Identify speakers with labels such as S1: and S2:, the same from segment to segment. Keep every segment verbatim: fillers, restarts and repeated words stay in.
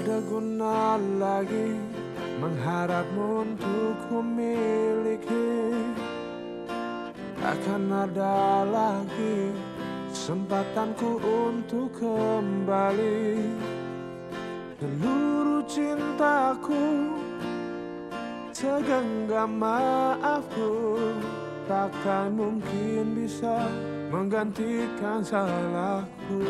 S1: ada guna lagi mengharapmu untuk kumiliki. Akan ada lagi kesempatanku untuk kembali. Seluruh cintaku, segenggam maafku, takkan mungkin bisa menggantikan salahku.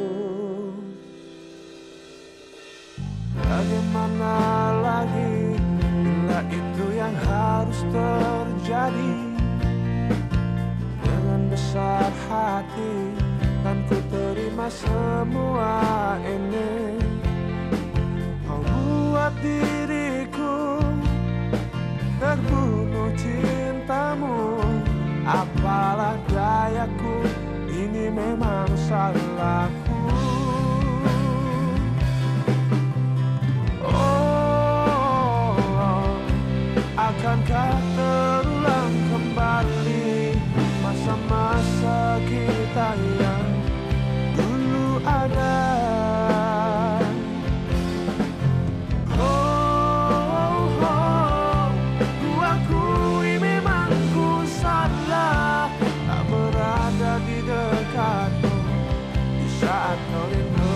S1: Bagaimana lagi bila itu yang harus terjadi? Dengan besar hati kan ku terima semua ini. Kau buat diriku terbunuh cintamu. Apalah dayaku, ini memang salahku. Akankah terulang kembali masa-masa kita yang dulu ada? Oh, oh, ku akui memang ku salah tak berada di dekatmu di saat kau rindu.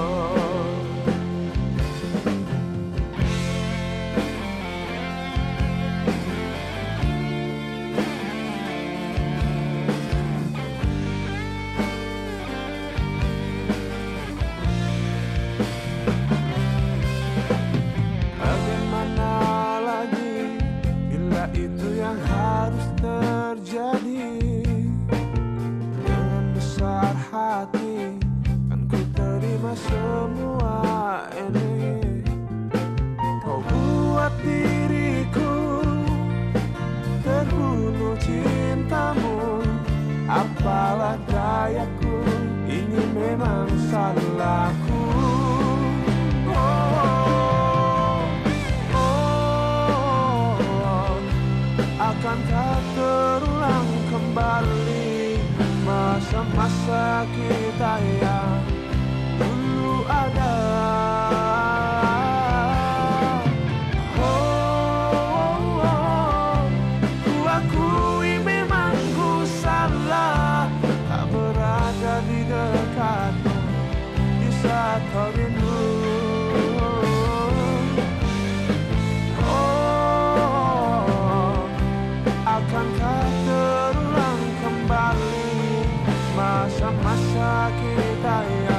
S1: Itu yang harus terjadi. Dengan besar hati kan ku terima semua ini. Kau buat diriku terbunuh cintamu. Apalah dayaku, ini memang salahku. Akankah terulang kembali masa-masa kita yang dulu ada? Oh, oh, oh, ku akui memang ku salah tak berada di dekatmu di saat kau rindu. Akankah terulang kembali masa-masa kita yang